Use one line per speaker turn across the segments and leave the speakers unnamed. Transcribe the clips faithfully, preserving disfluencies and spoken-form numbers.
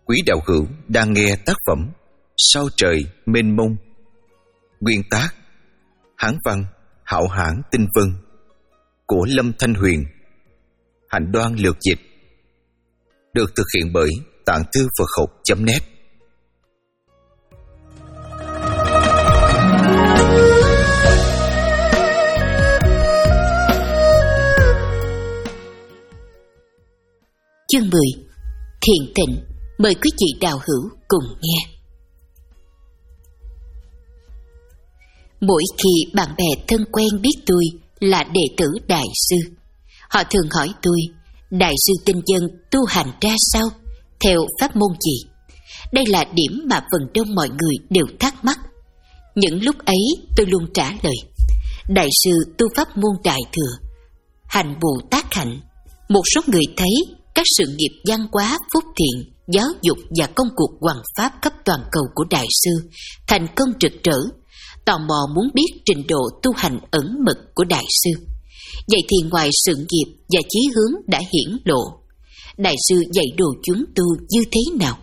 Quý đạo hữu đang nghe tác phẩm Sao trời mênh mông, nguyên tác Hán văn Hạo Hãn Tinh Vân của Lâm Thanh Huyền, Hạnh Đoan lược dịch, được thực hiện bởi Tạng Thư Phật Học chấm net.
Chương mười. Thiền Tịnh. Mời quý vị đạo hữu cùng nghe. Mỗi khi bạn bè thân quen biết tôi là đệ tử Đại sư, họ thường hỏi tôi: Đại sư tinh dân tu hành ra sao, theo pháp môn gì? Đây là điểm mà phần đông mọi người đều thắc mắc. Những lúc ấy tôi luôn trả lời: Đại sư tu pháp môn Đại Thừa, hành Bồ Tát hạnh. Một số người thấy các sự nghiệp văn hóa, phúc thiện, giáo dục và công cuộc hoằng pháp cấp toàn cầu của Đại sư thành công rực rỡ, tò mò muốn biết trình độ tu hành ẩn mật của Đại sư. Vậy thì ngoài sự nghiệp và chí hướng đã hiển lộ, Đại sư dạy đồ chúng tu như thế nào?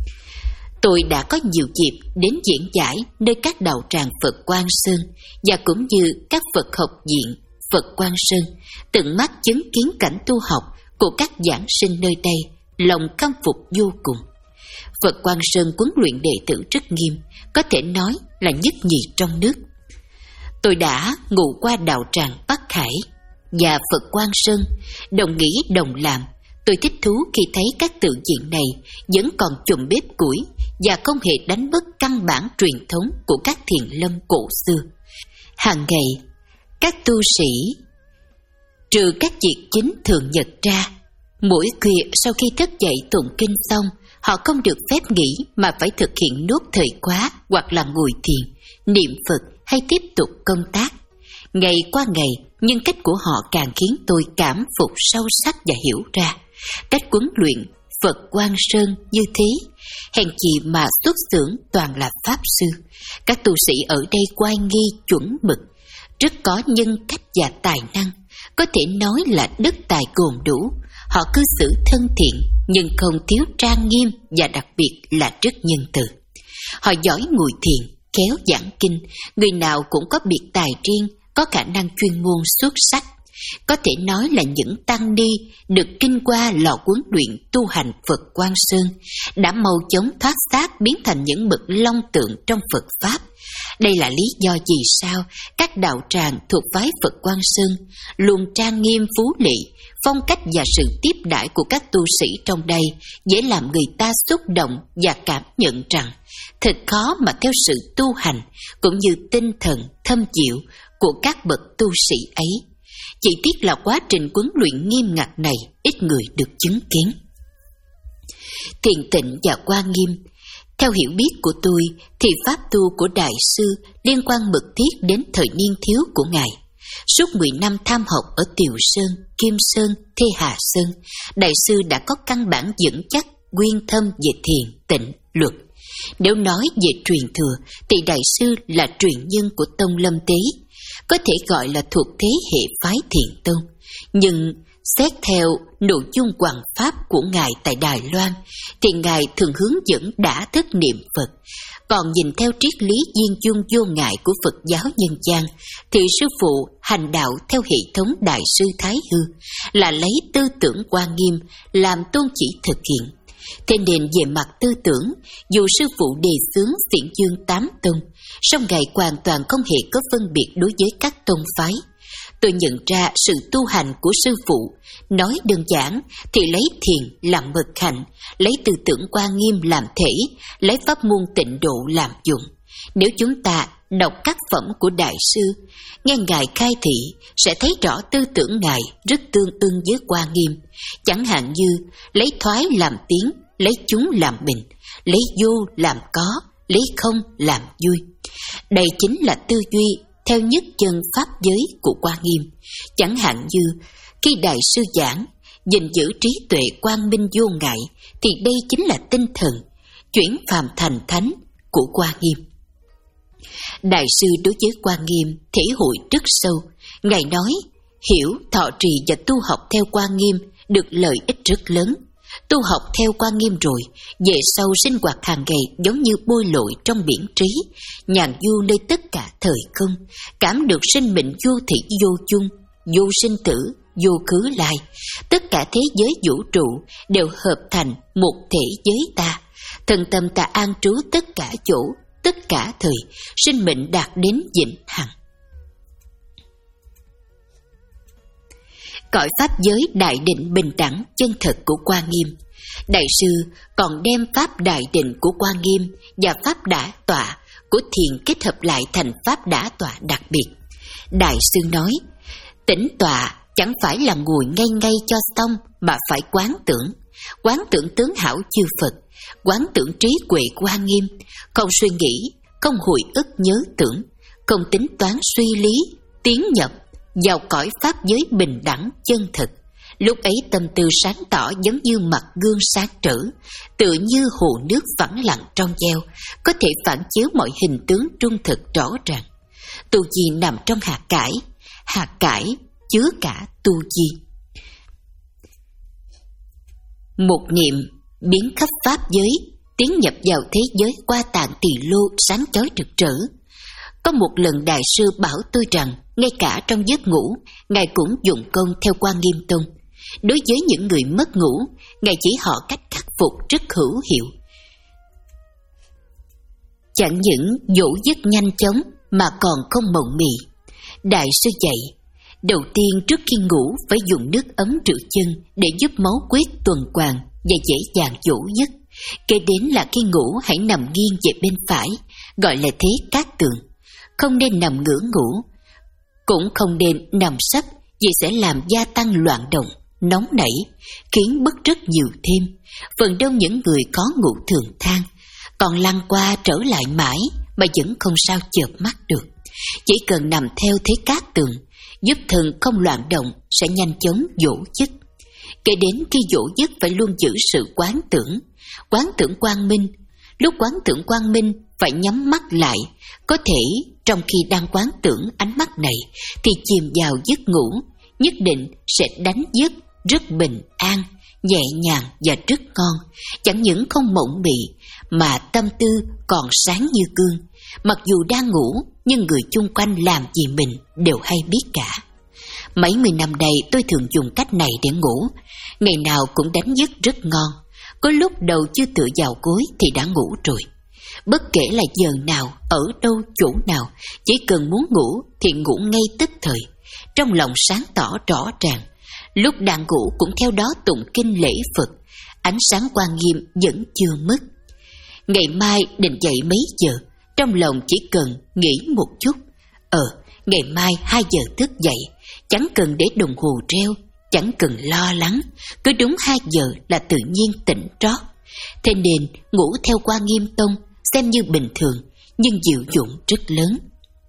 Tôi đã có nhiều dịp đến diễn giải nơi các đạo tràng Phật Quang Sơn và cũng như các Phật học viện Phật Quang Sơn, tận mắt chứng kiến cảnh tu học của các giảng sinh nơi đây, lòng khâm phục vô cùng. Phật Quang Sơn huấn luyện đệ tử rất nghiêm, có thể nói là nhất nhì trong nước. Tôi đã ngủ qua đạo tràng Bắc Hải và Phật Quang Sơn, đồng nghĩ đồng làm. Tôi thích thú khi thấy các tự viện này vẫn còn chùm bếp củi và không hề đánh mất căn bản truyền thống của các thiền lâm cổ xưa. Hàng ngày, các tu sĩ trừ các việc chính thường nhật ra, mỗi khuya sau khi thức dậy tụng kinh xong, họ không được phép nghỉ mà phải thực hiện nốt thời khóa hoặc là ngồi thiền, niệm Phật hay tiếp tục công tác. Ngày qua ngày, nhân cách của họ càng khiến tôi cảm phục sâu sắc và hiểu ra cách huấn luyện Phật Quang Sơn như thế. Hèn chi mà xuất xưởng toàn là pháp sư. Các tu sĩ ở đây oai nghi chuẩn mực, rất có nhân cách và tài năng, có thể nói là đức tài gồm đủ. Họ cư xử thân thiện nhưng không thiếu trang nghiêm và đặc biệt là rất nhân từ. Họ giỏi ngồi thiền, khéo giảng kinh, người nào cũng có biệt tài riêng, có khả năng chuyên môn xuất sắc. Có thể nói là những tăng ni được kinh qua lò huấn luyện tu hành Phật Quang Sơn đã mau chóng thoát xác biến thành những bậc long tượng trong Phật Pháp. Đây là lý do vì sao các đạo tràng thuộc phái Phật Quang Sơn luôn trang nghiêm phú lệ, phong cách và sự tiếp đãi của các tu sĩ trong đây dễ làm người ta xúc động và cảm nhận rằng thật khó mà theo sự tu hành cũng như tinh thần thâm diệu của các bậc tu sĩ ấy. Chỉ tiếc là quá trình huấn luyện nghiêm ngặt này ít người được chứng kiến. Thiền Tịnh và Quan Nghiêm, theo hiểu biết của tôi thì pháp tu của Đại sư liên quan mật thiết đến thời niên thiếu của Ngài. Suốt mười năm tham học ở Tiều Sơn, Kim Sơn, Thê Hà Sơn, Đại sư đã có căn bản vững chắc, uyên thâm về thiền, tịnh, luật. Nếu nói về truyền thừa thì Đại sư là truyền nhân của Tông Lâm Tế, có thể gọi là thuộc thế hệ phái Thiền Tông. Nhưng xét theo nội dung hoằng pháp của Ngài tại Đài Loan thì Ngài thường hướng dẫn đã thức niệm Phật. Còn nhìn theo triết lý viên dung vô ngại của Phật giáo nhân gian thì sư phụ hành đạo theo hệ thống Đại sư Thái Hư là lấy tư tưởng Quan Nghiêm làm tôn chỉ thực hiện. Thế nên về mặt tư tưởng, dù sư phụ đề xướng phiện dương tám tông, song Ngài hoàn toàn không hề có phân biệt đối với các tông phái. Tôi nhận ra sự tu hành của sư phụ, nói đơn giản thì lấy thiền làm mật hạnh, lấy tư tưởng Quan Nghiêm làm thể, lấy pháp môn tịnh độ làm dụng. Nếu chúng ta đọc các phẩm của Đại sư, nghe Ngài khai thị, sẽ thấy rõ tư tưởng Ngài rất tương ưng với Quan Nghiêm. Chẳng hạn như lấy thoái làm tiếng, lấy chúng làm bình, lấy vô làm có, lấy không làm vui. Đây chính là tư duy theo nhất chân pháp giới của Quan Nghiêm. Chẳng hạn như khi Đại sư giảng gìn giữ trí tuệ quang minh vô ngại thì đây chính là tinh thần chuyển phàm thành thánh của Quan Nghiêm. Đại sư đối với Quan Nghiêm thể hội rất sâu. Ngài nói hiểu, thọ trì và tu học theo Quan Nghiêm được lợi ích rất lớn. Tu học theo Quan Nghiêm rồi, về sau sinh hoạt hàng ngày giống như bơi lội trong biển trí, nhàn du nơi tất cả thời không, cảm được sinh mệnh vô thị vô chung, vô sinh tử, vô khứ lai. Tất cả thế giới vũ trụ đều hợp thành một thể giới ta. Thần tâm ta an trú tất cả chỗ, tất cả thời, sinh mệnh đạt đến vĩnh hằng. Cõi pháp giới đại định bình đẳng chân thật của Quan Nghiêm. Đại sư còn đem pháp đại định của Quan Nghiêm và pháp đả tọa của Thiền kết hợp lại thành pháp đả tọa đặc biệt. Đại sư nói, tĩnh tọa chẳng phải là ngồi ngay ngay cho xong, mà phải quán tưởng. Quán tưởng tướng hảo chư Phật, quán tưởng trí huệ Quan Nghiêm, không suy nghĩ, không hồi ức nhớ tưởng, không tính toán suy lý, tiến nhập vào cõi pháp giới bình đẳng chân thực. Lúc ấy tâm tư sáng tỏ giống như mặt gương sáng trở, tự như hồ nước phẳng lặng trong veo, có thể phản chiếu mọi hình tướng trung thực rõ ràng. Tu di nằm trong hạt cải, hạt cải chứa cả tu di. Một niệm biến khắp pháp giới, tiến nhập vào thế giới qua tạng tỳ lô sáng chói rực rỡ. Có một lần đại sư bảo tôi rằng, ngay cả trong giấc ngủ, Ngài cũng dụng công theo Quan Nghiêm Tông. Đối với những người mất ngủ, Ngài chỉ họ cách khắc phục rất hữu hiệu. Chẳng những dỗ giấc nhanh chóng mà còn không mộng mị. Đại sư dạy, đầu tiên trước khi ngủ phải dùng nước ấm rửa chân để giúp máu huyết tuần hoàn và dễ dàng dỗ giấc. Kế đến là khi ngủ hãy nằm nghiêng về bên phải, gọi là thế cát tường. Không nên nằm ngửa ngủ, cũng không nên nằm sấp vì sẽ làm gia tăng loạn động, nóng nảy, khiến bứt rứt nhiều thêm. Phần đông những người có ngủ thường than, còn lăn qua trở lại mãi mà vẫn không sao chợp mắt được. Chỉ cần nằm theo thế cát tường, giúp thân không loạn động sẽ nhanh chóng dỗ giấc. Kể đến khi dỗ giấc phải luôn giữ sự quán tưởng, quán tưởng quang minh. Lúc quán tưởng quang minh phải nhắm mắt lại, có thể trong khi đang quán tưởng ánh mắt này thì chìm vào giấc ngủ, nhất định sẽ đánh giấc rất bình an, nhẹ nhàng và rất ngon. Chẳng những không mộng mị mà tâm tư còn sáng như gương. Mặc dù đang ngủ nhưng người chung quanh làm gì mình đều hay biết cả. Mấy mươi năm đây tôi thường dùng cách này để ngủ, ngày nào cũng đánh giấc rất ngon. Có lúc đầu chưa tựa vào gối thì đã ngủ rồi. Bất kể là giờ nào, ở đâu, chỗ nào, chỉ cần muốn ngủ thì ngủ ngay tức thời, trong lòng sáng tỏ rõ ràng. Lúc đang ngủ cũng theo đó tụng kinh lễ Phật, ánh sáng Quan Nghiêm vẫn chưa mất. Ngày mai định dậy mấy giờ, trong lòng chỉ cần nghĩ một chút. Ờ, ngày mai hai giờ thức dậy, chẳng cần để đồng hồ reo, chẳng cần lo lắng, cứ đúng hai giờ là tự nhiên tỉnh trót. Thế nên ngủ theo Quan Nghiêm Tông xem như bình thường, nhưng diệu dụng rất lớn.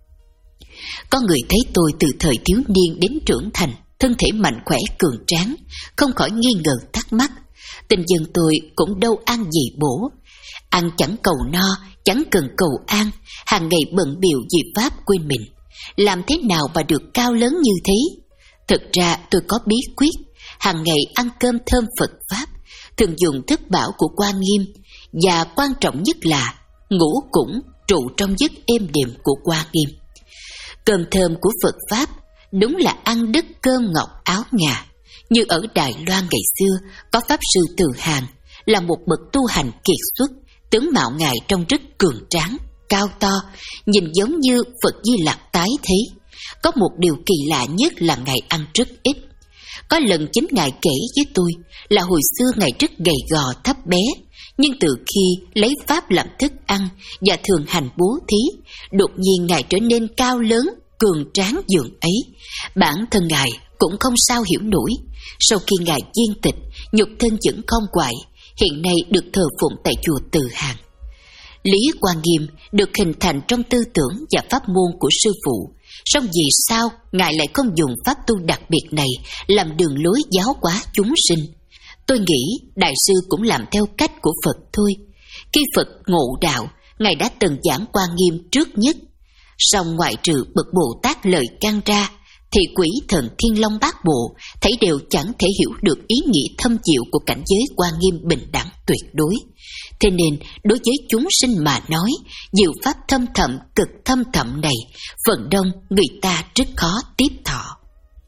Có người thấy tôi từ thời thiếu niên đến trưởng thành, thân thể mạnh khỏe cường tráng, không khỏi nghi ngờ thắc mắc. Tình dân tôi cũng đâu ăn gì bổ, ăn chẳng cầu no, chẳng cần cầu an, hàng ngày bận bịu vì pháp quên mình, làm thế nào mà được cao lớn như thế? Thực ra tôi có bí quyết, hàng ngày ăn cơm thơm Phật pháp, thường dùng thức bảo của Quan Nghiêm, và quan trọng nhất là ngủ cũng trụ trong giấc êm đềm của Quan Nghiêm. Cơm thơm của Phật pháp đúng là ăn đứt cơm ngọc áo ngà. Như ở Đài Loan ngày xưa có Pháp Sư Từ Hàn, là một bậc tu hành kiệt xuất, tướng mạo ngài trông rất cường tráng, cao to, nhìn giống như Phật Di Lặc tái thế. Có một điều kỳ lạ nhất là ngài ăn rất ít. Có lần chính ngài kể với tôi là hồi xưa ngài rất gầy gò thấp bé, nhưng từ khi lấy pháp làm thức ăn và thường hành bố thí, đột nhiên ngài trở nên cao lớn, cường tráng dường ấy. Bản thân ngài cũng không sao hiểu nổi. Sau khi ngài viên tịch, nhục thân vẫn không quại, hiện nay được thờ phụng tại chùa Từ Hàn. Lý Quan Nghiêm được hình thành trong tư tưởng và pháp môn của sư phụ, song vì sao ngài lại không dùng pháp tu đặc biệt này làm đường lối giáo hóa chúng sinh? Tôi nghĩ đại sư cũng làm theo cách của Phật thôi. Khi Phật ngộ đạo, ngài đã từng giảng Quan Nghiêm trước nhất. Song ngoại trừ bậc Bồ Tát lời căn ra, thì quỷ thần Thiên Long Bát Bộ thấy đều chẳng thể hiểu được ý nghĩa thâm diệu của cảnh giới Quan Nghiêm bình đẳng tuyệt đối. Thế nên đối với chúng sinh mà nói, diệu pháp thâm thẳm cực thâm thẳm này, phần đông người ta rất khó tiếp thọ.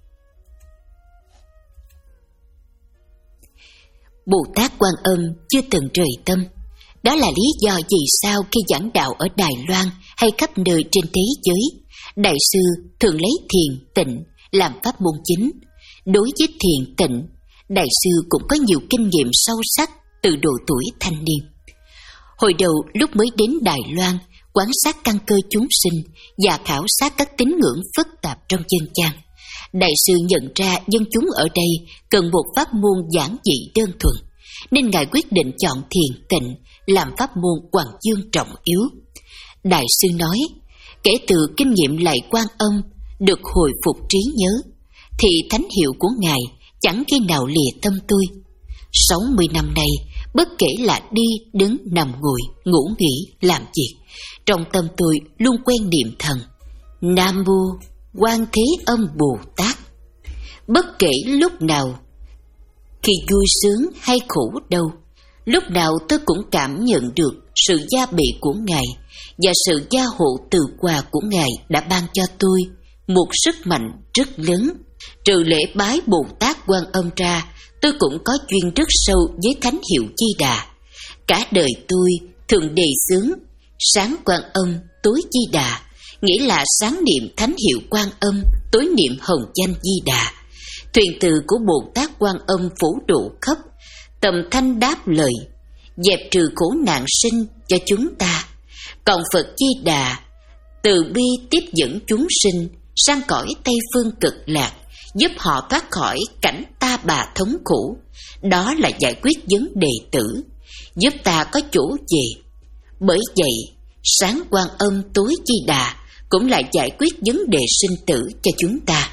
Bồ Tát Quan Âm chưa từng rời tâm. Đó là lý do vì sao khi giảng đạo ở Đài Loan hay khắp nơi trên thế giới, Đại sư thường lấy thiền tịnh làm pháp môn chính. Đối với thiền tịnh, Đại sư cũng có nhiều kinh nghiệm sâu sắc từ độ tuổi thanh niên. Hồi đầu lúc mới đến Đài Loan, quan sát căn cơ chúng sinh và khảo sát các tín ngưỡng phức tạp trong dân gian, Đại sư nhận ra dân chúng ở đây cần một pháp môn giản dị đơn thuần, nên Ngài quyết định chọn thiền tịnh làm pháp môn hoàng dương trọng yếu. Đại sư nói, kể từ kinh nghiệm lạy Quan Âm được hồi phục trí nhớ, thì thánh hiệu của Ngài chẳng khi nào lìa tâm tôi. Sáu mươi năm nay, bất kể là đi, đứng, nằm, ngồi, ngủ nghỉ, làm việc, trong tâm tôi luôn quen niệm thần Nam Mô Quan Thế Âm Bồ Tát. Bất kể lúc nào, khi vui sướng hay khổ đau, lúc nào tôi cũng cảm nhận được sự gia bị của Ngài và sự gia hộ từ quà của Ngài đã ban cho tôi một sức mạnh rất lớn. Trừ lễ bái Bồ Tát Quan Âm ra, tôi cũng có duyên rất sâu với thánh hiệu Di Đà. Cả đời tôi thường đề xướng sáng Quan Âm, tối Di Đà, nghĩa là sáng niệm thánh hiệu Quan Âm, tối niệm hồng danh Di Đà. Thuyền từ của Bồ Tát Quan Âm phổ độ khắp, tầm thanh đáp lời, dẹp trừ khổ nạn sinh cho chúng ta. Còn Phật Di Đà từ bi tiếp dẫn chúng sinh sang cõi Tây Phương Cực Lạc, giúp họ thoát khỏi cảnh ta bà thống khổ. Đó là giải quyết vấn đề tử, giúp ta có chỗ về. Bởi vậy, sáng Quan Âm, tối Di Đà cũng là giải quyết vấn đề sinh tử cho chúng ta.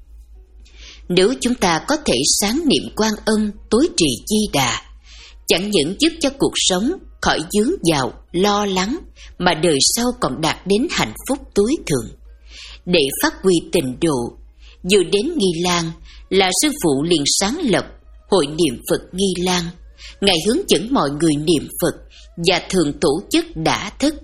Nếu chúng ta có thể sáng niệm Quan Âm, tối trì Di Đà, chẳng những giúp cho cuộc sống khỏi dướng vào lo lắng, mà đời sau còn đạt đến hạnh phúc tối thượng. Để phát huy tịnh độ, vừa đến Nghi Lan là sư phụ liền sáng lập Hội Niệm Phật Nghi Lan. Ngài hướng dẫn mọi người niệm Phật và thường tổ chức đả thức.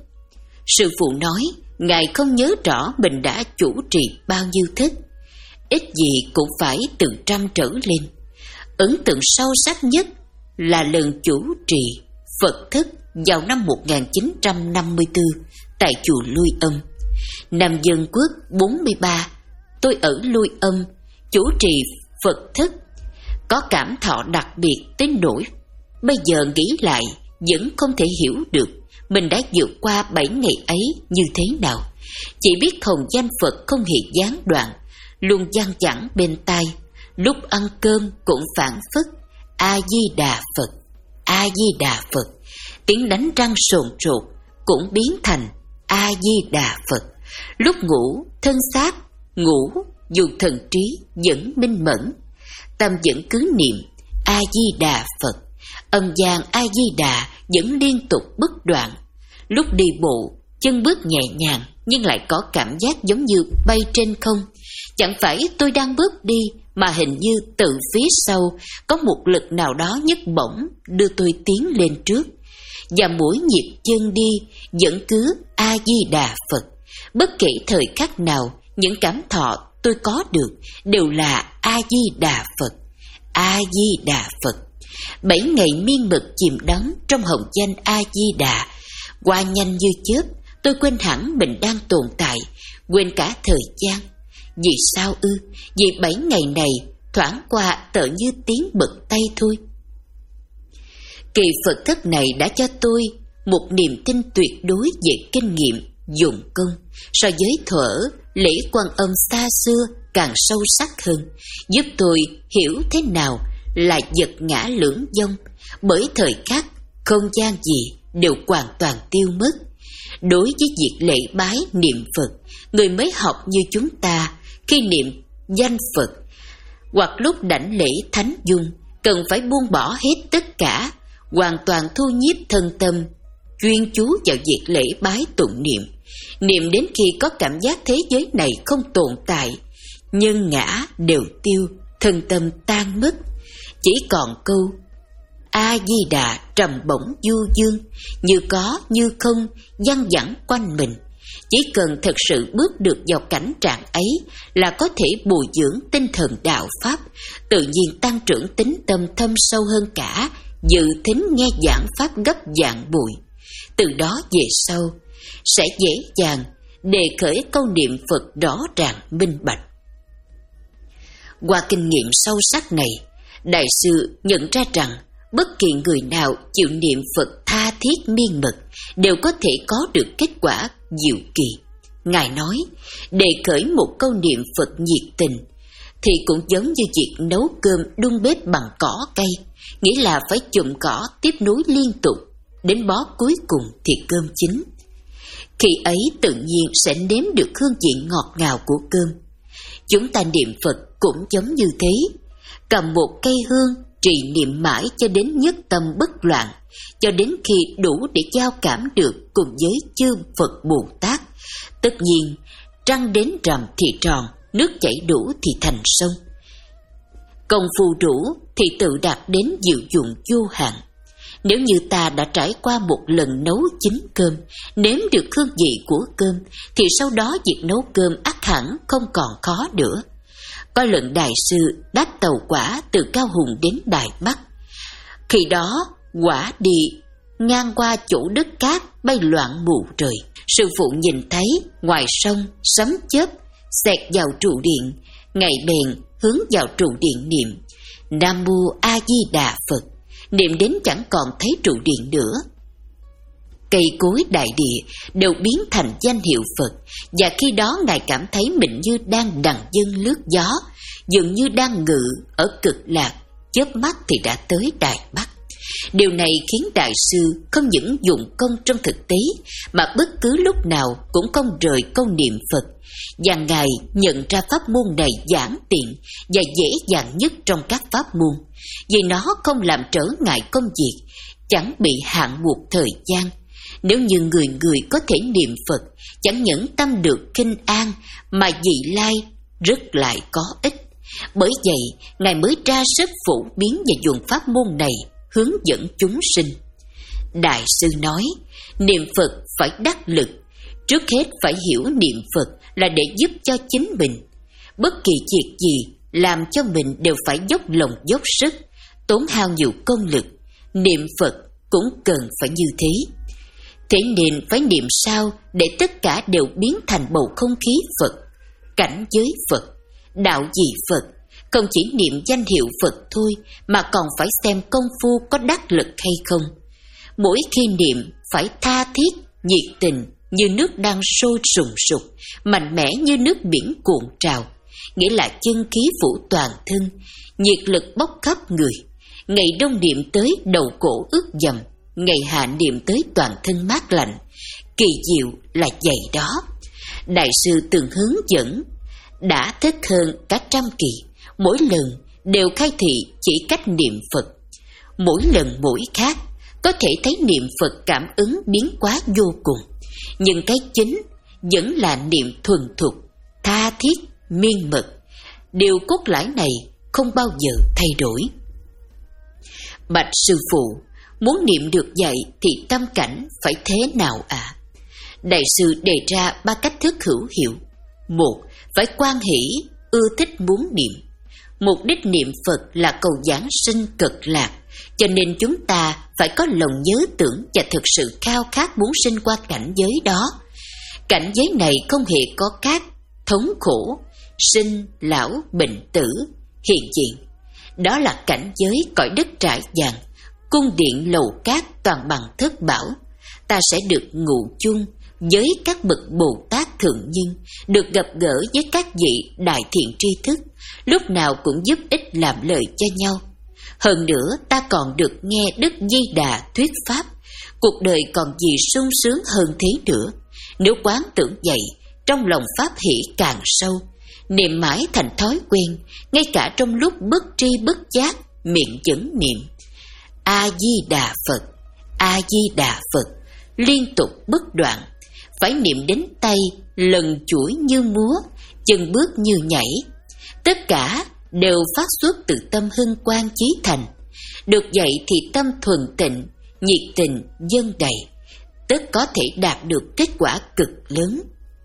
Sư phụ nói Ngài không nhớ rõ mình đã chủ trì bao nhiêu thức, ít gì cũng phải từ trăm trở lên. Ấn tượng sâu sắc nhất là lần chủ trì Phật thức vào năm một nghìn chín trăm năm mươi tư tại chùa Lui Âm. Năm Dân Quốc bốn mươi ba, tôi ở Lui Âm chủ trì Phật thức, có cảm thọ đặc biệt đến nỗi bây giờ nghĩ lại vẫn không thể hiểu được mình đã vượt qua bảy ngày ấy như thế nào. Chỉ biết hồng danh Phật không hề gián đoạn, luôn vang vẳng bên tai, lúc ăn cơm cũng phảng phất A Di Đà Phật, A Di Đà Phật. Tiếng đánh răng sồn sột cũng biến thành A Di Đà Phật. Lúc ngủ, thân xác ngủ dù thần trí vẫn minh mẫn, tâm vẫn cứ niệm A Di Đà Phật. Âm vang A Di Đà vẫn liên tục bất đoạn. Lúc đi bộ, chân bước nhẹ nhàng nhưng lại có cảm giác giống như bay trên không. Chẳng phải tôi đang bước đi, mà hình như từ phía sau có một lực nào đó nhấc bổng đưa tôi tiến lên trước. Và mỗi nhịp chân đi vẫn cứ A Di Đà Phật. Bất kể thời khắc nào, những cảm thọ tôi có được đều là A Di Đà Phật, A Di Đà Phật. Bảy ngày miên mật chìm đắm trong hồng danh A Di Đà, qua nhanh như chớp. Tôi quên hẳn mình đang tồn tại, quên cả thời gian. Vì sao ư? Vì bảy ngày này thoảng qua tựa như tiếng bật tay thôi. Kỳ Phật thức này đã cho tôi một niềm tin tuyệt đối về kinh nghiệm dụng công, so với thuở lễ Quan Âm xa xưa càng sâu sắc hơn, giúp tôi hiểu thế nào là vật ngã lưỡng vong. Bởi thời khắc, không gian gì đều hoàn toàn tiêu mất. Đối với việc lễ bái niệm Phật, người mới học như chúng ta khi niệm danh Phật hoặc lúc đảnh lễ thánh dung cần phải buông bỏ hết tất cả, hoàn toàn thu nhiếp thân tâm, chuyên chú vào việc lễ bái tụng niệm. Niệm đến khi có cảm giác thế giới này không tồn tại, nhân ngã đều tiêu, thân tâm tan mất. Chỉ còn câu A-di-đà trầm bổng du dương, như có như không, văng vẳng quanh mình. Chỉ cần thật sự bước được vào cảnh trạng ấy là có thể bồi dưỡng tinh thần đạo Pháp, tự nhiên tăng trưởng tính tâm thâm sâu hơn cả dự thính nghe giảng Pháp gấp vạn bụi. Từ đó về sau sẽ dễ dàng đề khởi câu niệm Phật rõ ràng minh bạch. Qua kinh nghiệm sâu sắc này, Đại sư nhận ra rằng bất kỳ người nào chịu niệm Phật tha thiết miên mật đều có thể có được kết quả diệu kỳ. Ngài nói, đề khởi một câu niệm Phật nhiệt tình thì cũng giống như việc nấu cơm đun bếp bằng cỏ cây, nghĩa là phải chùm cỏ tiếp nối liên tục, đến bó cuối cùng thì cơm chín. Khi ấy tự nhiên sẽ nếm được hương vị ngọt ngào của cơm. Chúng ta niệm Phật cũng giống như thế, cầm một cây hương trì niệm mãi cho đến nhất tâm bất loạn, cho đến khi đủ để giao cảm được cùng với chư Phật Bồ Tát. Tất nhiên, trăng đến rằm thì tròn, nước chảy đủ thì thành sông. Công phu đủ thì tự đạt đến diệu dụng vô hạn. Nếu như ta đã trải qua một lần nấu chín cơm, nếm được hương vị của cơm, thì sau đó việc nấu cơm ắt hẳn không còn khó nữa. Có lần Đại sư đáp tàu quả từ Cao Hùng đến Đài Bắc. Khi đó quả đi ngang qua chỗ đất cát bay loạn mù trời. Sư phụ nhìn thấy ngoài sông sấm chớp xẹt vào trụ điện, ngài bèn hướng vào trụ điện niệm Nam Mô A Di Đà Phật, niệm đến chẳng còn thấy trụ điện nữa. Cây cối đại địa đều biến thành danh hiệu Phật, và khi đó ngài cảm thấy mình như đang đằng dâng lướt gió, dường như đang ngự ở cực lạc, chớp mắt thì đã tới Đài Bắc. Điều này khiến Đại sư không những dụng công trong thực tế, mà bất cứ lúc nào cũng không rời câu niệm Phật, và ngài nhận ra pháp môn này giản tiện và dễ dàng nhất trong các pháp môn, vì nó không làm trở ngại công việc, chẳng bị hạn buộc thời gian. Nếu như người người có thể niệm Phật, chẳng những tâm được kinh an, mà vị lai rất lại có ích. Bởi vậy, ngài mới ra sức phổ biến và dùng pháp môn này hướng dẫn chúng sinh. Đại sư nói, niệm Phật phải đắc lực. Trước hết phải hiểu niệm Phật là để giúp cho chính mình. Bất kỳ việc gì làm cho mình đều phải dốc lòng dốc sức, tốn hao nhiều công lực. Niệm Phật cũng cần phải như thế. Thế nên phải niệm sao để tất cả đều biến thành bầu không khí Phật, cảnh giới Phật, đạo gì Phật. Không chỉ niệm danh hiệu Phật thôi, mà còn phải xem công phu có đắc lực hay không. Mỗi khi niệm phải tha thiết, nhiệt tình, như nước đang sôi sùng sục, mạnh mẽ như nước biển cuộn trào, nghĩa là chân khí phủ toàn thân, nhiệt lực bốc khắp người. Ngày đông niệm tới đầu cổ ướt dầm, ngày hạ niệm tới toàn thân mát lạnh. Kỳ diệu là vậy đó. Đại sư từng hướng dẫn, đã thức hơn cả trăm kỳ, mỗi lần đều khai thị chỉ cách niệm Phật. Mỗi lần mỗi khác, có thể thấy niệm Phật cảm ứng biến hóa vô cùng. Nhưng cái chính vẫn là niệm thuần thục, tha thiết, miên mật. Điều cốt lõi này không bao giờ thay đổi. Bạch sư phụ, muốn niệm được vậy thì tâm cảnh phải thế nào ạ? À? Đại sư đề ra ba cách thức hữu hiệu. Một, phải quan hỷ, ưa thích muốn niệm. Mục đích niệm Phật là cầu giảng sinh cực lạc, cho nên chúng ta phải có lòng nhớ tưởng và thực sự khao khát muốn sinh qua cảnh giới đó. Cảnh giới này không hề có các thống khổ, sinh, lão, bệnh tử, hiện diện. Đó là cảnh giới cõi đất trải vàng, cung điện lầu cát toàn bằng thất bảo. Ta sẽ được ngụ chung với các bậc Bồ Tát thượng nhân, được gặp gỡ với các vị đại thiện tri thức, lúc nào cũng giúp ích làm lợi cho nhau. Hơn nữa ta còn được nghe Đức Di Đà thuyết pháp, cuộc đời còn gì sung sướng hơn thế nữa. Nếu quán tưởng vậy, trong lòng pháp hỷ càng sâu, niệm mãi thành thói quen, ngay cả trong lúc bất tri bất giác, miệng vẫn niệm A Di Đà Phật, A Di Đà Phật, liên tục bất đoạn. Phải niệm đến tay lần chuỗi như múa, chân bước như nhảy, Tất cả đều phát xuất từ tâm hân hoan chí thành. Được vậy thì tâm thuần tịnh, nhiệt tình, dâng đầy, tất có thể đạt được kết quả cực lớn.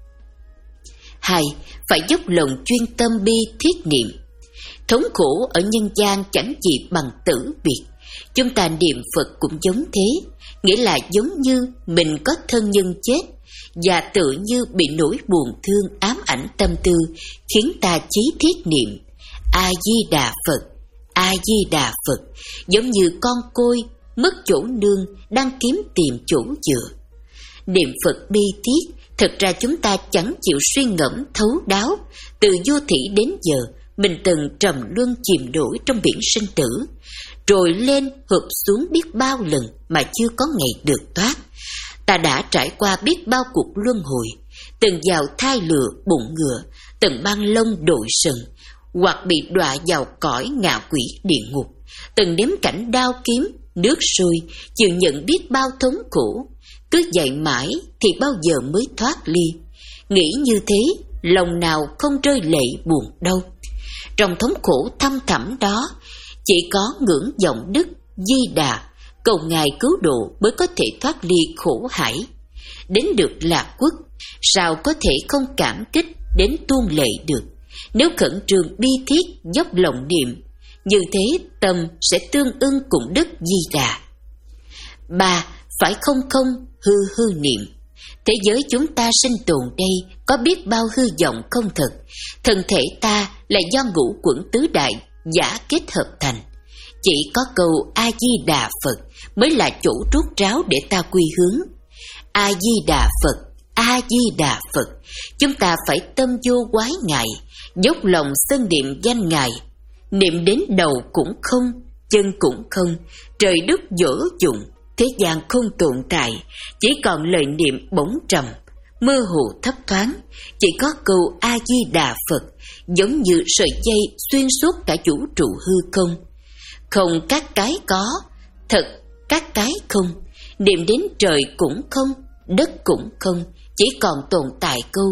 Hai, phải dốc lòng chuyên tâm bi thiết niệm. Thống khổ ở nhân gian chẳng gì bằng tử biệt. Chúng ta niệm Phật cũng giống thế, nghĩa là giống như mình có thân nhân chết, và tự như bị nỗi buồn thương ám ảnh tâm tư, khiến ta chí thiết niệm A-di-đà Phật, A-di-đà Phật, giống như con côi mất chỗ nương đang kiếm tìm chỗ dựa. Niệm Phật bi thiết, thực ra chúng ta chẳng chịu suy ngẫm thấu đáo. Từ vô thủy đến giờ, mình từng trầm luân chìm nổi trong biển sinh tử, rồi lên hụp xuống biết bao lần mà chưa có ngày được thoát. Ta đã trải qua biết bao cuộc luân hồi, từng vào thai lừa bụng ngựa, từng mang lông đội sừng, hoặc bị đọa vào cõi ngạ quỷ địa ngục, từng nếm cảnh đao kiếm, nước sôi, chịu nhận biết bao thống khổ. Cứ dậy mãi thì bao giờ mới thoát ly? Nghĩ như thế, lòng nào không rơi lệ buồn đâu. Trong thống khổ thâm thẳm đó, chỉ có ngưỡng vọng Đức Di Đà, cầu Ngài cứu độ mới có thể thoát ly khổ hải. Đến được Lạc Quốc, sao có thể không cảm kích đến tuôn lệ được? Nếu khẩn trương bi thiết dốc lòng niệm, như thế tâm sẽ tương ưng cùng Đức Di Đà. Ba, phải không không hư hư niệm. Thế giới chúng ta sinh tồn đây có biết bao hư vọng không thật. Thân thể ta là do ngũ quẩn tứ đại giả kết hợp thành. Chỉ có câu A-di-đà Phật mới là chỗ rút ráo để ta quy hướng. A-di-đà Phật, A-di-đà Phật. Chúng ta phải tâm vô quái Ngài, dốc lòng xưng niệm danh Ngài. Niệm đến đầu cũng không, chân cũng không, trời đất dở dụng, thế gian không tồn tại, chỉ còn lời niệm bỗng trầm, mơ hồ thấp thoáng. Chỉ có câu A-di-đà Phật giống như sợi dây xuyên suốt cả vũ trụ hư không. Không các cái có, thật các cái không. Niệm đến trời cũng không, đất cũng không, chỉ còn tồn tại câu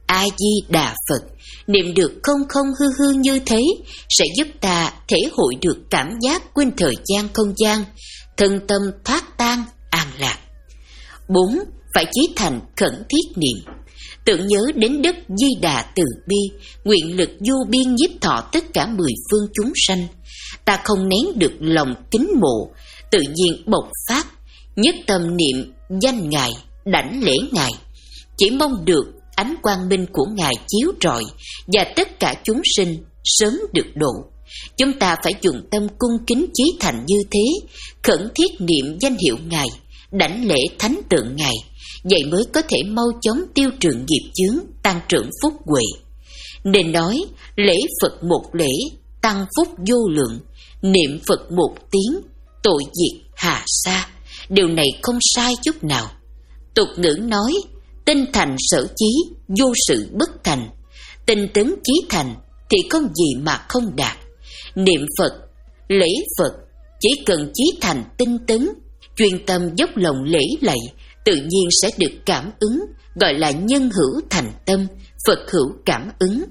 A-di-đà Phật. Niệm được không không hư hư như thế sẽ giúp ta thể hội được cảm giác quên thời gian không gian, thân tâm thoát tan an lạc. Bốn, phải chí thành khẩn thiết niệm. Tưởng nhớ đến Đức Di Đà từ bi, nguyện lực vô biên nhiếp thọ tất cả mười phương chúng sanh. Ta không nén được lòng kính mộ, tự nhiên bộc phát, nhất tâm niệm danh Ngài, đảnh lễ Ngài. Chỉ mong được ánh quang minh của Ngài chiếu rọi và tất cả chúng sinh sớm được độ. Chúng ta phải dùng tâm cung kính chí thành như thế, khẩn thiết niệm danh hiệu Ngài, đảnh lễ thánh tượng Ngài, vậy mới có thể mau chóng tiêu trừ nghiệp chướng, tăng trưởng phúc huệ. Nên nói, lễ Phật một lễ, tăng phúc vô lượng, niệm Phật một tiếng, tội diệt hà sa. Điều này không sai chút nào. Tục ngữ nói, tinh thành sở chí, vô sự bất thành. Tinh tấn chí thành thì không gì mà không đạt. Niệm Phật, lễ Phật, chỉ cần chí thành tinh tấn, chuyên tâm dốc lòng lễ lạy, tự nhiên sẽ được cảm ứng, gọi là nhân hữu thành tâm, Phật hữu cảm ứng.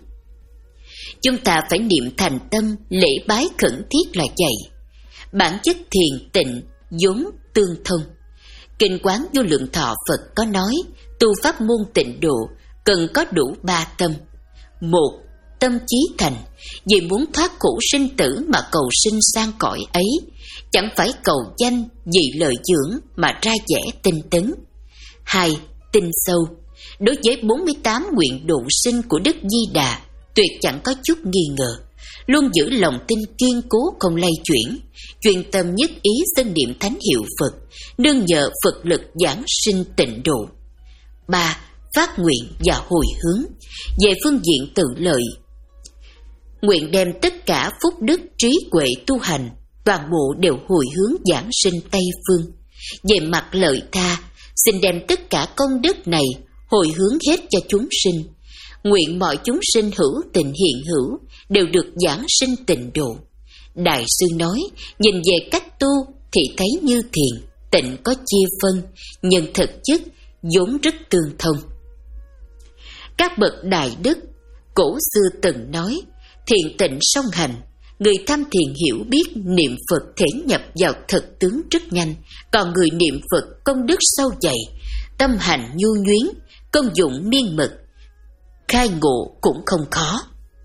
Chúng ta phải niệm thành tâm, lễ bái khẩn thiết là vậy. Bản chất thiền tịnh, vốn tương thông. Kinh Quán Vô Lượng Thọ Phật có nói, tu pháp môn tịnh độ cần có đủ ba tâm. Một, tâm chí thành, vì muốn thoát khổ sinh tử mà cầu sinh sang cõi ấy, chẳng phải cầu danh vì lợi dưỡng mà ra vẻ tinh tấn. Hai, tinh sâu, đối với bốn mươi tám nguyện độ sinh của Đức Di Đà, tuyệt chẳng có chút nghi ngờ, luôn giữ lòng tin kiên cố không lay chuyển, chuyên tâm nhất ý xưng niệm thánh hiệu Phật, nương nhờ Phật lực giảng sinh tịnh độ. Ba, phát nguyện và hồi hướng, về phương diện tự lợi, nguyện đem tất cả phúc đức trí huệ tu hành toàn bộ đều hồi hướng giảng sinh Tây phương. Về mặt lợi tha, xin đem tất cả công đức này hồi hướng hết cho chúng sinh, nguyện mọi chúng sinh hữu tình hiện hữu đều được giảng sinh tịnh độ. Đại sư nói, nhìn về cách tu thì thấy như thiền tịnh có chia phân, nhưng thực chất vốn rất tương thông. Các bậc đại đức cổ xưa từng nói, Thiền tịnh song hành, người tham thiền hiểu biết niệm Phật thể nhập vào thực tướng rất nhanh, còn người niệm Phật công đức sâu dày, tâm hành nhu nhuyến, công dụng miên mật, khai ngộ cũng không khó.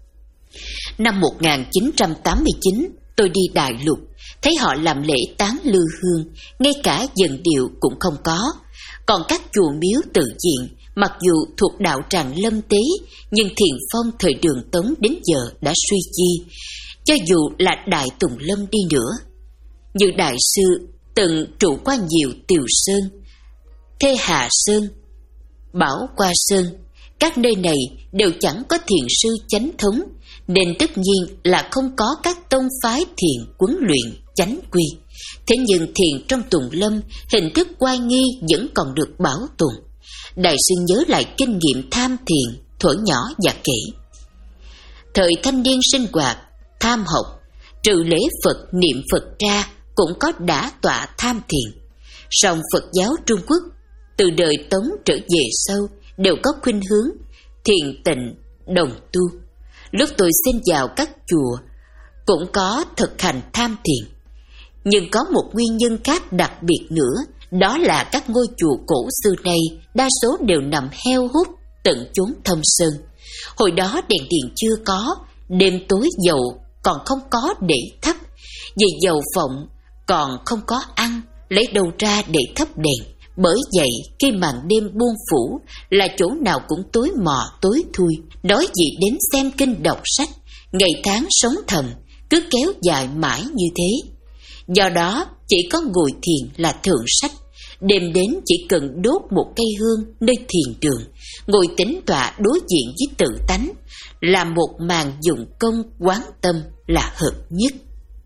Năm một nghìn chín trăm tám mươi chín, tôi đi Đại Lục, thấy họ làm lễ tán lư hương, ngay cả dần điệu cũng không có. Còn các chùa miếu tự diện, mặc dù thuộc đạo tràng Lâm Tế, nhưng thiền phong thời Đường Tống đến giờ đã suy chi, cho dù là Đại Tùng Lâm đi nữa. Như Đại sư từng trụ qua nhiều Tiều Sơn, Thê Hà Sơn, Bảo Qua Sơn, các nơi này đều chẳng có thiền sư chánh thống, nên tất nhiên là không có các tông phái thiền huấn luyện chánh quy. Thế nhưng thiền trong Tùng Lâm, hình thức oai nghi vẫn còn được bảo tồn. Đại sư nhớ lại kinh nghiệm tham thiền thuở nhỏ và kể: thời thanh niên sinh hoạt, tham học, trừ lễ Phật niệm Phật ra, cũng có đả tọa tham thiền. Song Phật giáo Trung Quốc từ đời Tống trở về sau đều có khuynh hướng thiền tịnh đồng tu. Lúc tôi xin vào các chùa cũng có thực hành tham thiền. Nhưng có một nguyên nhân khác đặc biệt nữa, đó là các ngôi chùa cổ xưa nay đa số đều nằm heo hút tận chốn thâm sơn. Hồi đó đèn điện chưa có, đêm tối dầu còn không có để thắp, vì dầu phộng còn không có ăn, lấy đâu ra để thắp đèn. Bởi vậy khi màn đêm buông phủ là chỗ nào cũng tối mò tối thui, nói gì đến xem kinh đọc sách, ngày tháng sống thầm, cứ kéo dài mãi như thế. Do đó chỉ có ngồi thiền là thượng sách. Đêm đến chỉ cần đốt một cây hương nơi thiền đường, ngồi tĩnh tọa đối diện với tự tánh, làm một màn dụng công quán tâm là hợp nhất.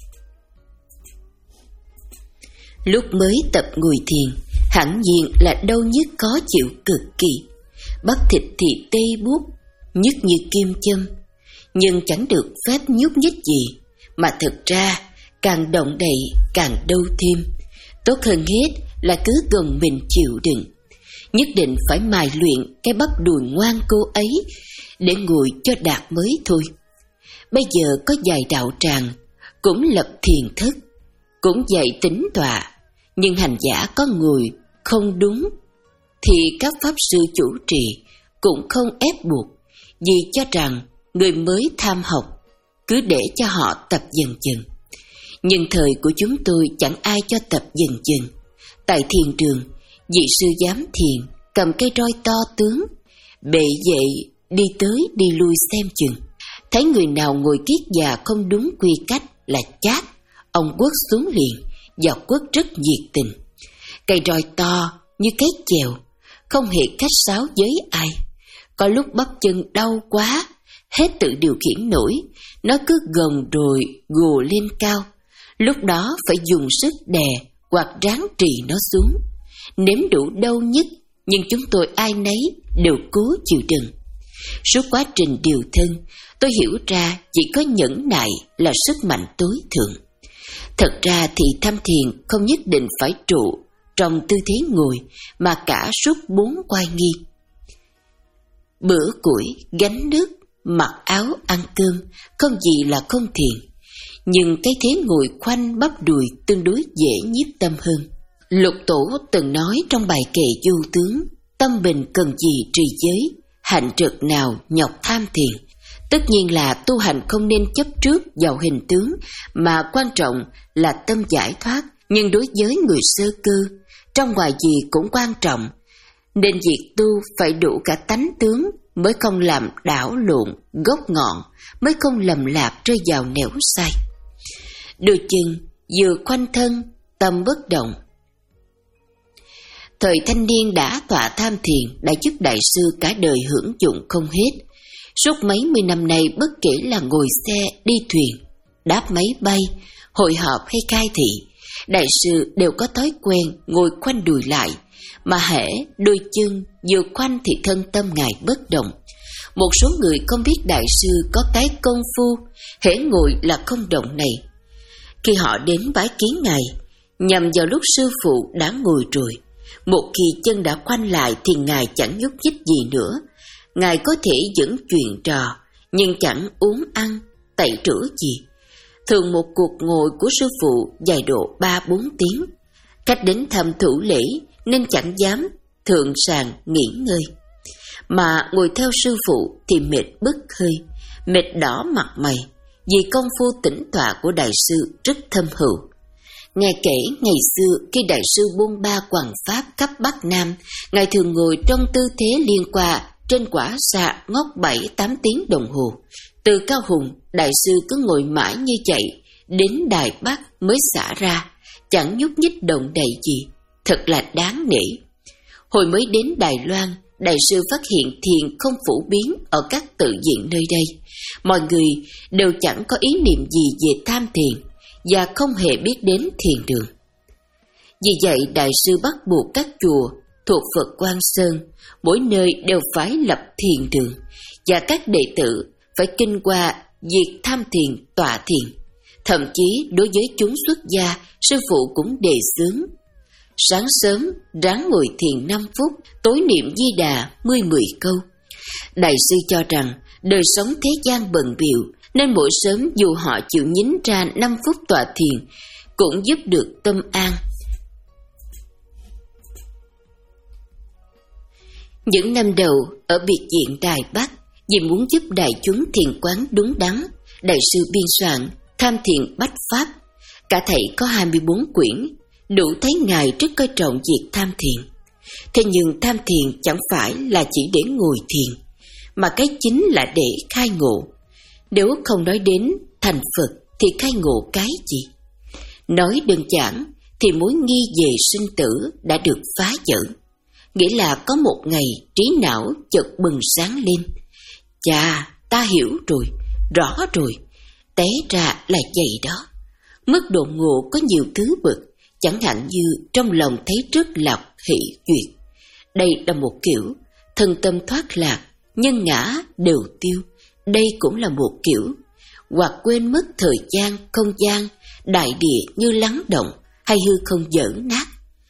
Lúc mới tập ngồi thiền, hẳn nhiên là đau nhức khó chịu cực kỳ, bắp thịt thì tê buốt, nhức như kim châm, nhưng chẳng được phép nhúc nhích gì, mà thực ra càng động đậy càng đau thêm. Tốt hơn hết là cứ gồng mình chịu đựng, nhất định phải mài luyện cái bắp đùi ngoan cô ấy để ngồi cho đạt mới thôi. Bây giờ có vài đạo tràng cũng lập thiền thất, cũng dạy tĩnh tọa, nhưng hành giả có ngồi không đúng thì các pháp sư chủ trì cũng không ép buộc, vì cho rằng người mới tham học cứ để cho họ tập dần dần. Nhưng thời của chúng tôi chẳng ai cho tập dần dần. Tại thiền đường, vị sư giám thiền cầm cây roi to tướng, bệ vệ đi tới đi lui xem chừng. Thấy người nào ngồi kiết già không đúng quy cách là chát, ông quất xuống liền, và quất rất nhiệt tình. Cây roi to như cái chèo, không hề khách sáo với ai. Có lúc bắp chân đau quá, hết tự điều khiển nổi, nó cứ gồng rồi gồ lên cao. Lúc đó phải dùng sức đè hoặc ráng trì nó xuống. Nếm đủ đau nhức, nhưng chúng tôi ai nấy đều cố chịu đựng. Suốt quá trình điều thân, tôi hiểu ra chỉ có nhẫn nại là sức mạnh tối thượng. Thật ra thì tham thiền không nhất định phải trụ trong tư thế ngồi, mà cả suốt bốn quai nghi. Bữa củi, gánh nước, mặc áo, ăn cơm, không gì là không thiền. Nhưng cái thế ngồi khoanh bắp đùi tương đối dễ nhiếp tâm hơn. Lục Tổ từng nói trong bài kệ Du Tướng: tâm bình cần gì trì giới, hạnh trượt nào nhọc tham thiền. Tất nhiên là tu hành không nên chấp trước vào hình tướng, mà quan trọng là tâm giải thoát. Nhưng đối với người sơ cơ, trong ngoài gì cũng quan trọng, nên việc tu phải đủ cả tánh tướng, mới không làm đảo lộn gốc ngọn, mới không lầm lạc rơi vào nẻo sai. Đôi chân vừa khoanh thân, tâm bất động. Thời thanh niên đã tọa tham thiền đã giúp đại sư cả đời hưởng dụng không hết. Suốt mấy mươi năm nay, bất kể là ngồi xe, đi thuyền, đáp máy bay, hội họp hay khai thị, đại sư đều có thói quen ngồi khoanh đùi lại, mà hễ đôi chân vừa khoanh thì thân tâm ngài bất động. Một số người không biết đại sư có cái công phu hễ ngồi là không động này. Khi họ đến bái kiến ngài, nhằm vào lúc sư phụ đã ngồi rồi, một khi chân đã khoanh lại thì ngài chẳng nhúc nhích gì nữa. Ngài có thể vẫn chuyện trò, nhưng chẳng uống ăn, tẩy rửa gì. Thường một cuộc ngồi của sư phụ dài độ ba bốn tiếng. Khách đến thăm thủ lễ nên chẳng dám thượng sàn nghỉ ngơi. Mà ngồi theo sư phụ thì mệt bứt hơi, mệt đỏ mặt mày, vì công phu tĩnh tọa của đại sư rất thâm hậu. Nghe kể ngày xưa khi đại sư buôn ba quằng pháp khắp Bắc Nam, ngài thường ngồi trong tư thế liên qua trên quả xạ ngót bảy tám tiếng đồng hồ. Từ Cao Hùng, đại sư cứ ngồi mãi như vậy, đến Đài Bắc mới xả ra, chẳng nhúc nhích động đậy gì, thật là đáng nể. Hồi mới đến Đài Loan, đại sư phát hiện thiền không phổ biến ở các tự viện nơi đây. Mọi người đều chẳng có ý niệm gì về tham thiền và không hề biết đến thiền đường. Vì vậy đại sư bắt buộc các chùa thuộc Phật Quang Sơn mỗi nơi đều phải lập thiền đường, và các đệ tử phải kinh qua việc tham thiền tọa thiền. Thậm chí đối với chúng xuất gia, sư phụ cũng đề xướng sáng sớm ráng ngồi thiền năm phút, tối niệm Di Đà mười mười câu. Đại sư cho rằng đời sống thế gian bận bịu, nên mỗi sớm dù họ chịu nhín ra năm phút tọa thiền cũng giúp được tâm an. Những năm đầu ở biệt viện Đài Bắc, vì muốn giúp đại chúng thiền quán đúng đắn, đại sư biên soạn Tham Thiền Bách Pháp. Cả thảy có hai mươi bốn quyển, đủ thấy ngài rất coi trọng việc tham thiền. Thế nhưng tham thiền chẳng phải là chỉ để ngồi thiền, mà cái chính là để khai ngộ. Nếu không nói đến thành Phật thì khai ngộ cái gì? Nói đơn giản thì mối nghi về sinh tử đã được phá vỡ. Nghĩa là có một ngày trí não chợt bừng sáng lên. Chà, ta hiểu rồi, rõ rồi, té ra là vậy đó. Mức độ ngộ có nhiều thứ bậc, chẳng hạn như trong lòng thấy rất lạc hỷ duyệt. Đây là một kiểu, thân tâm thoát lạc, nhân ngã đều tiêu. Đây cũng là một kiểu, hoặc quên mất thời gian, không gian, đại địa như lắng động, hay hư không dở nát.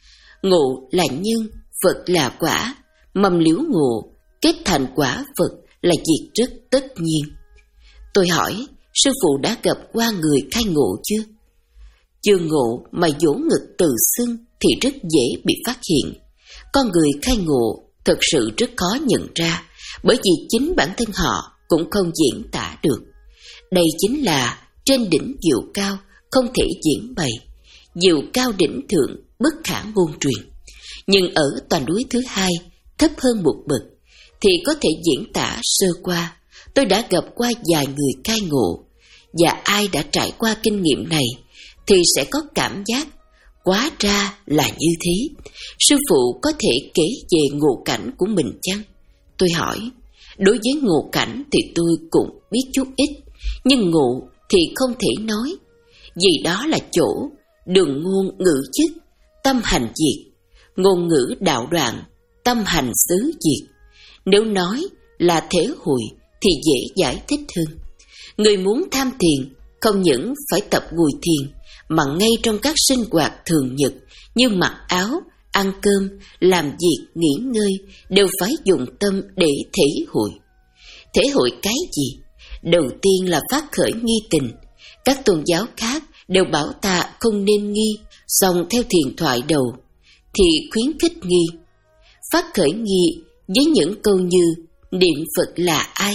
Ngộ là nhân, Phật là quả, mầm liễu ngộ, kết thành quả Phật là việc rất tất nhiên. Tôi hỏi, sư phụ đã gặp qua người khai ngộ chưa? Chưa ngộ mà vỗ ngực tự xưng thì rất dễ bị phát hiện. Con người khai ngộ thật sự rất khó nhận ra, bởi vì chính bản thân họ cũng không diễn tả được. Đây chính là trên đỉnh diệu cao không thể diễn bày, diệu cao đỉnh thượng bất khả ngôn truyền. Nhưng ở toàn núi thứ hai, thấp hơn một bậc, thì có thể diễn tả sơ qua. Tôi đã gặp qua vài người khai ngộ, và ai đã trải qua kinh nghiệm này thì sẽ có cảm giác quá ra là như thế. Sư phụ có thể kể về ngộ cảnh của mình chăng? Tôi hỏi. Đối với ngộ cảnh thì tôi cũng biết chút ít, nhưng ngộ thì không thể nói, vì đó là chỗ đường ngôn ngữ chức, tâm hành diệt, ngôn ngữ đạo đoạn, tâm hành xứ diệt. Nếu nói là thể hội thì dễ giải thích hơn. Người muốn tham thiền không những phải tập ngồi thiền, mà ngay trong các sinh hoạt thường nhật như mặc áo, ăn cơm, làm việc, nghỉ ngơi đều phải dùng tâm để thể hội. Thể hội cái gì? Đầu tiên là phát khởi nghi tình. Các tôn giáo khác đều bảo ta không nên nghi, song theo thiền thoại đầu thì khuyến khích nghi. Phát khởi nghi với những câu như niệm Phật là ai,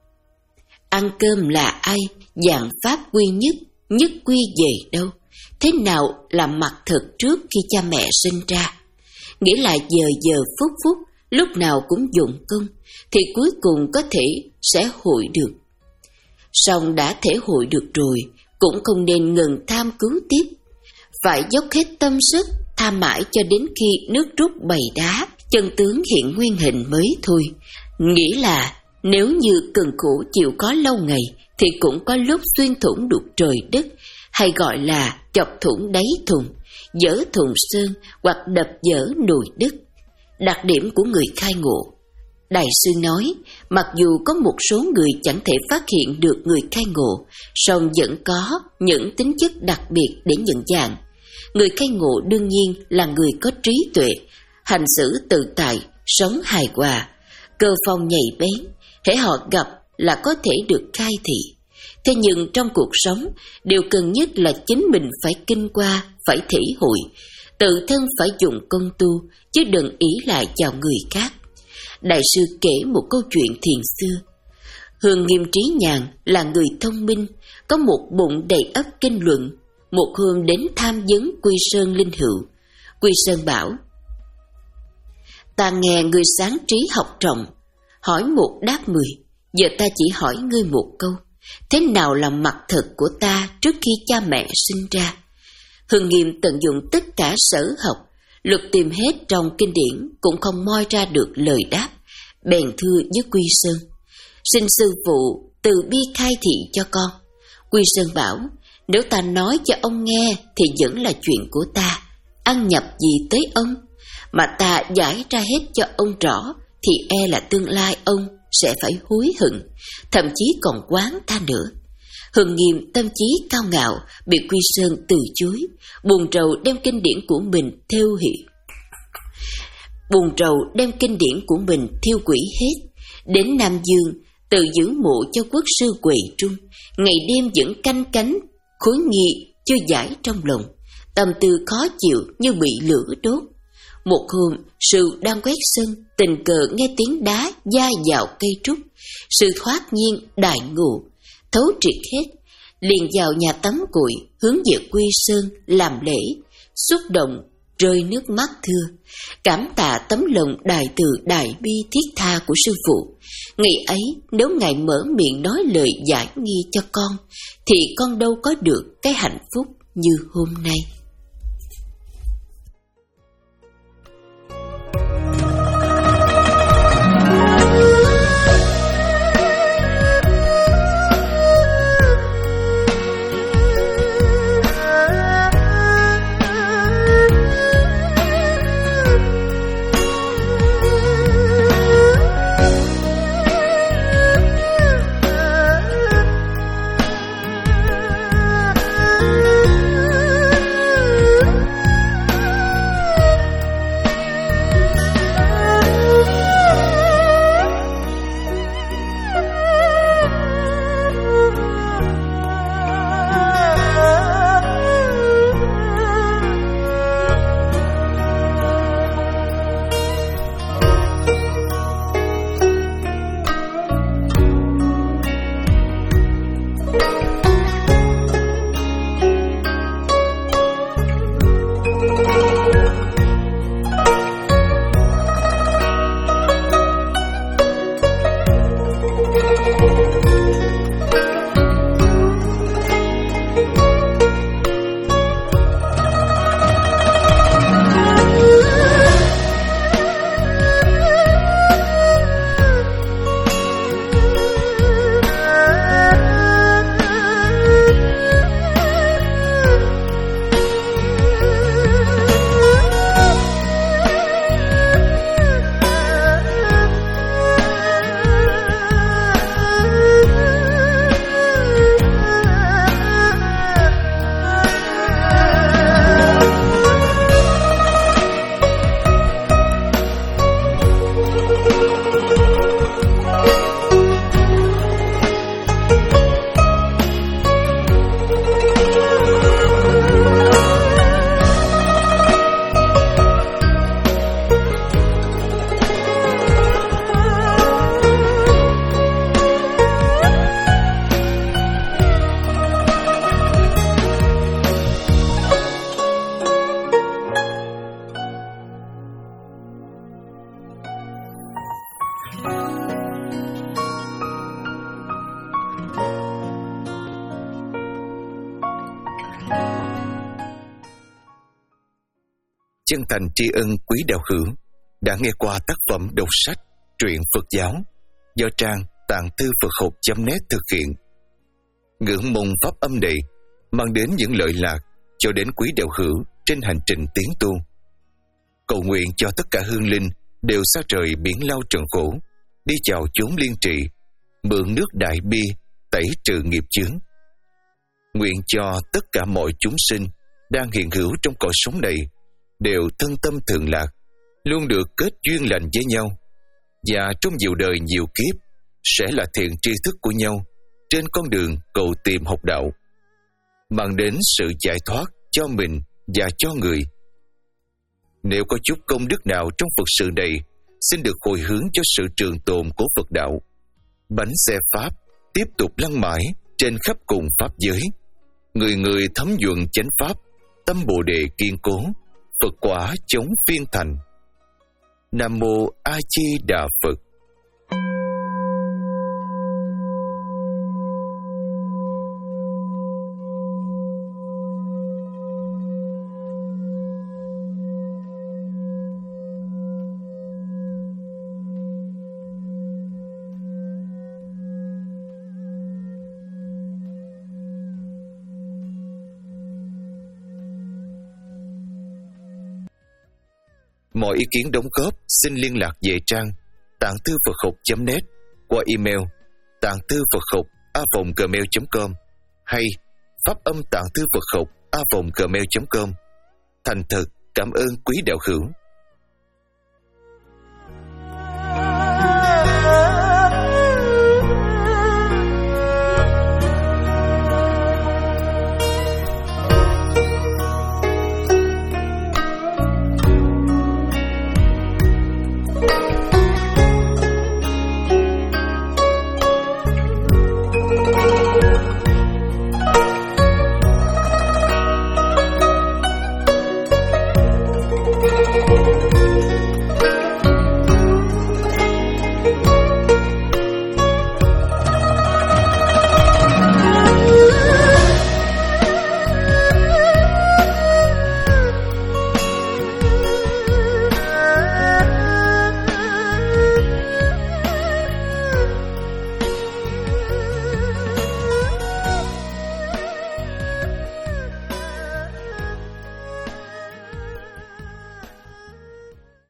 ăn cơm là ai, dạng pháp quy nhất, nhất quy về đâu, thế nào là mặt thật trước khi cha mẹ sinh ra. Nghĩa là giờ giờ phút phút, lúc nào cũng dụng công, thì cuối cùng có thể sẽ hội được. Song đã thể hội được rồi, cũng không nên ngừng tham cứu tiếp. Phải dốc hết tâm sức, tham mãi cho đến khi nước rút bầy đá, chân tướng hiện nguyên hình mới thôi. Nghĩa là nếu như cần khổ chịu có lâu ngày, thì cũng có lúc xuyên thủng đục trời đất, hay gọi là chọc thủng đáy thùng, dỡ thùng sơn hoặc đập dỡ nồi đất. Đặc điểm của người khai ngộ. Đại sư nói, mặc dù có một số người chẳng thể phát hiện được người khai ngộ, song vẫn có những tính chất đặc biệt để nhận dạng. Người khai ngộ đương nhiên là người có trí tuệ, hành xử tự tại, sống hài hòa, cơ phong nhạy bén, hễ họ gặp là có thể được khai thị. Thế nhưng trong cuộc sống, điều cần nhất là chính mình phải kinh qua, phải thể hội, tự thân phải dụng công tu, chứ đừng ý lại vào người khác. Đại sư kể một câu chuyện thiền xưa. Hương Nghiêm Trí Nhàn là người thông minh, có một bụng đầy ắp kinh luận. Một hôm đến tham vấn Quy Sơn Linh Hữu. Quy Sơn bảo: ta nghe người sáng trí học rộng, hỏi một đáp mười. Giờ ta chỉ hỏi ngươi một câu: thế nào là mặt thật của ta trước khi cha mẹ sinh ra? Hương Nghiêm tận dụng tất cả sở học, lục tìm hết trong kinh điển cũng không moi ra được lời đáp. Bèn thưa với Quy Sơn: xin sư phụ từ bi khai thị cho con. Quy Sơn bảo: nếu ta nói cho ông nghe thì vẫn là chuyện của ta, ăn nhập gì tới ông? Mà ta giải ra hết cho ông rõ thì e là tương lai ông sẽ phải hối hận, thậm chí còn oán ta nữa. Hưng Nghiêm tâm trí cao ngạo bị Quy Sơn từ chối, buồn rầu đem kinh điển của mình theo hiện. Buồn rầu đem kinh điển của mình thiêu quỷ hết. Đến Nam Dương tự giữ mộ cho quốc sư Huệ Trung, ngày đêm vẫn canh cánh, khối nghi chưa giải trong lòng, tâm tư khó chịu như bị lửa đốt. Một hôm, Sư đang quét sân, tình cờ nghe tiếng đá va vào cây trúc. Sư thoát nhiên đại ngộ, thấu triệt hết, liền vào nhà tắm cội, hướng về Quy Sơn làm lễ, xúc động rơi nước mắt thưa: cảm tạ tấm lòng đại từ đại bi thiết tha của sư phụ. Ngày ấy nếu ngài mở miệng nói lời giải nghi cho con, thì con đâu có được cái hạnh phúc như hôm nay.
Chân thành tri ân quý đạo hữu đã nghe qua tác phẩm đọc sách truyện Phật giáo do trang tạng thư Phật học chấm net thực hiện. Ngưỡng mong pháp âm này mang đến những lợi lạc cho đến quý đạo hữu trên hành trình tiến tu. Cầu nguyện cho tất cả hương linh đều xa trời biển lao trần khổ, đi chào chốn liên trị, mượn nước đại bi tẩy trừ nghiệp chướng. Nguyện cho tất cả mọi chúng sinh đang hiện hữu trong cõi sống này đều thân tâm thường lạc, luôn được kết duyên lành với nhau, và trong nhiều đời nhiều kiếp sẽ là thiện tri thức của nhau, trên con đường cầu tìm học đạo, mang đến sự giải thoát cho mình và cho người. Nếu có chút công đức nào trong Phật sự này, xin được hồi hướng cho sự trường tồn của Phật đạo. Bánh xe Pháp tiếp tục lăn mãi trên khắp cùng Pháp giới. Người người thấm nhuận chánh Pháp, tâm Bồ Đề kiên cố, Phật quả chống phiên thành. Nam Mô A Di Đà Phật. Mọi ý kiến đóng góp xin liên lạc về trang tạng thư Phật học chấm net qua email tạng thư Phật học a vòng gmail chấm com hay pháp âm tạng thư Phật học a vòng gmail chấm com. Thành thật cảm ơn quý đạo hữu.